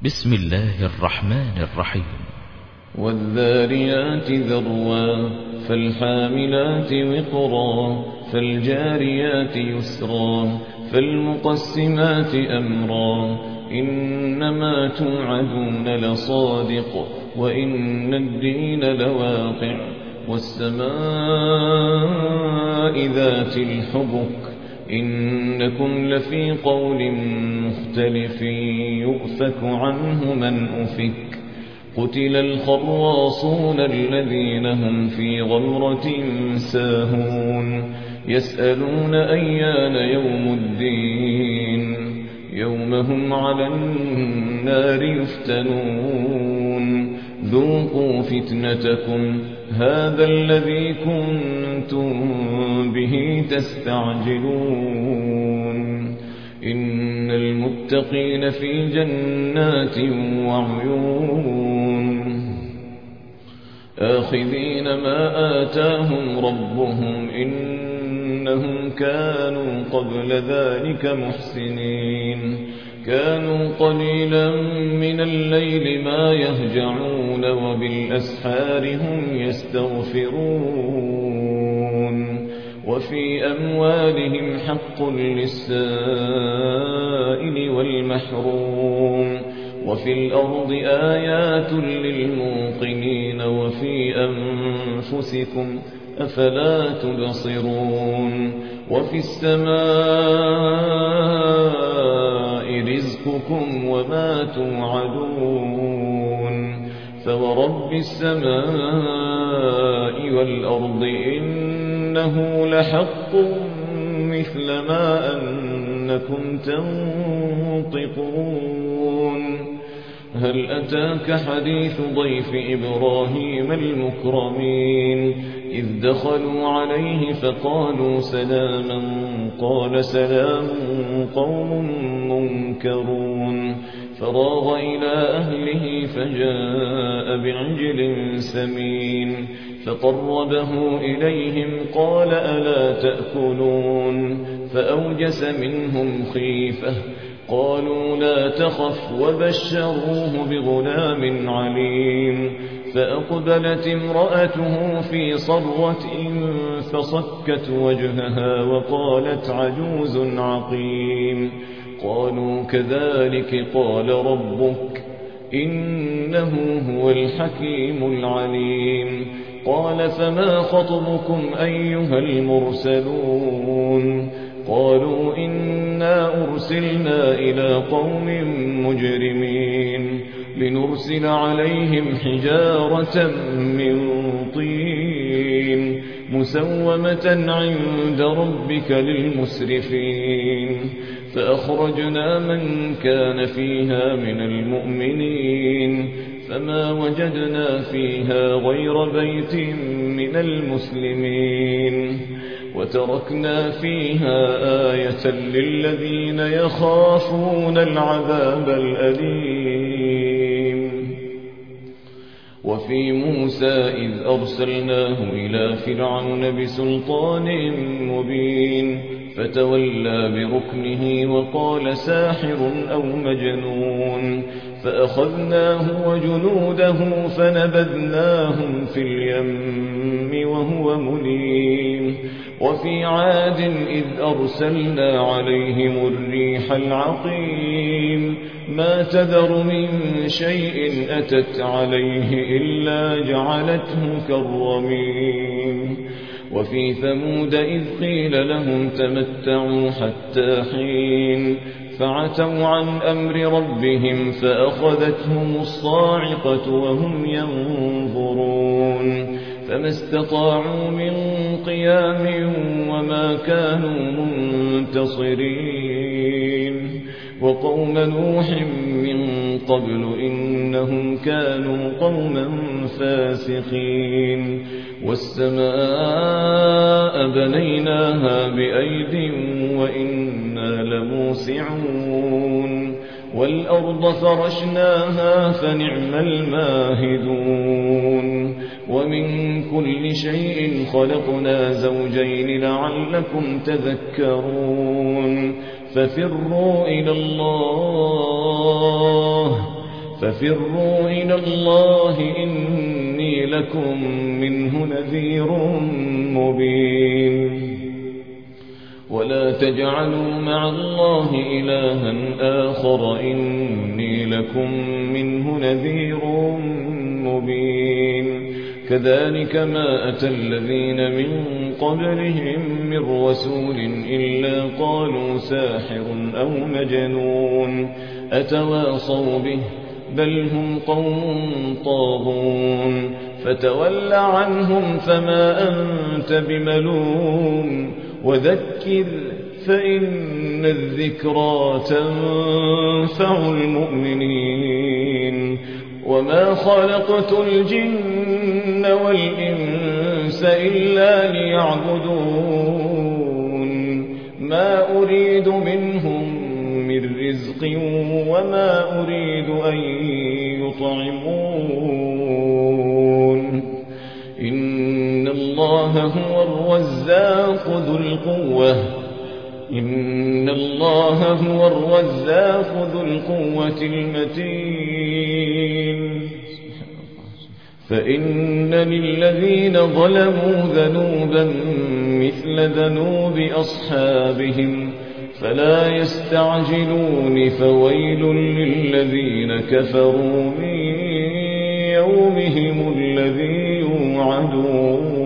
بسم الله الرحمن الرحيم. والذاريات ذروا فالحاملات وقرا فالجاريات يسرا فالمقسمات أمرا إنما توعدون لصادق وإن الدين لواقع والسماء ذات الحبك إنكم لفي قول مختلف يؤفك عنه من أفك قتل الخراصون الذين هم في غمرة ساهون يسألون أيان يوم الدين يوم هم على النار يفتنون ذوقوا فتنتكم هذا الذي كنتم به تستعجلون إن المتقين في جنات وعيون آخذين ما آتاهم ربهم إنهم كانوا قبل ذلك محسنين كانوا قليلا من الليل ما يهجعون وبالأسحار هم يستغفرون وفي أموالهم حق للسائل والمحروم وفي الأرض آيات للموقنين وفي أنفسكم أفلا تبصرون وفي السماء رزقكم وما توعدون فورب السماء والأرض إنه لحق مثل ما أنكم تنطقون هل أتاك حديث ضيف إبراهيم المكرمين إذ دخلوا عليه فقالوا سلاما قال سلام قوم منكرون فراغ إلى أهله فجاء بعجل سمين فقربه إليهم قال ألا تأكلون فأوجس منهم خيفة قالوا لا تخف وبشروه بغلام عليم فأقبلت امرأته في صرة فصكت وجهها وقالت عجوز عقيم قالوا كذلك قال ربك إنه هو الحكيم العليم قال فما خطبكم أيها المرسلون قالوا إنا أرسلنا إلى قوم مجرمين لنرسل عليهم حجارة من طين مسومة عند ربك للمسرفين فأخرجنا من كان فيها من المؤمنين فما وجدنا فيها غير بيت من المسلمين وتركنا فيها آية للذين يخافون العذاب الأليم وفي موسى إذ أرسلناه إلى فرعون بسلطان مبين فتولى بركنه وقال ساحر أو مجنون فأخذناه وجنوده فنبذناهم في اليم وهو مليم وفي عاد إذ أرسلنا عليهم الريح العقيم ما تذر من شيء أتت عليه إلا جعلته كالرميم وفي ثمود إذ قيل لهم تمتعوا حتى حين فعتوا عن أمر ربهم فأخذتهم الصاعقة وهم ينظرون فما استطاعوا من قيام وما كانوا منتصرين وقوم نوح من قبل إنهم كانوا قوما فاسقين والسماء بنيناها بأيد وإنا لموسعون والأرض فرشناها فنعم الماهدون ومن كل شيء خلقنا زوجين لعلكم تذكرون ففروا إلى الله ففروا إلى الله إني لكم منه نذير مبين ولا تجعلوا مع الله إلها آخر إني لكم منه نذير مبين كذلك ما أتى الذين من قبلهم من رسول إلا قالوا ساحر أو مجنون أتواصوا به بل هم قوم طاغون فتول عنهم فما أنت بملوم وذكر فإن الذكرى تنفع المؤمنين وما خلقت الجن والإنس إلا ليعبدون ما أريد منهم من رزق وما أريد أن يطعمون إن الله هو الرزاق ذو القوة المتين فإن للذين ظلموا ذنوبا مثل ذنوب أصحابهم فلا يستعجلون فويل للذين كفروا من يومهم الذي يوعدون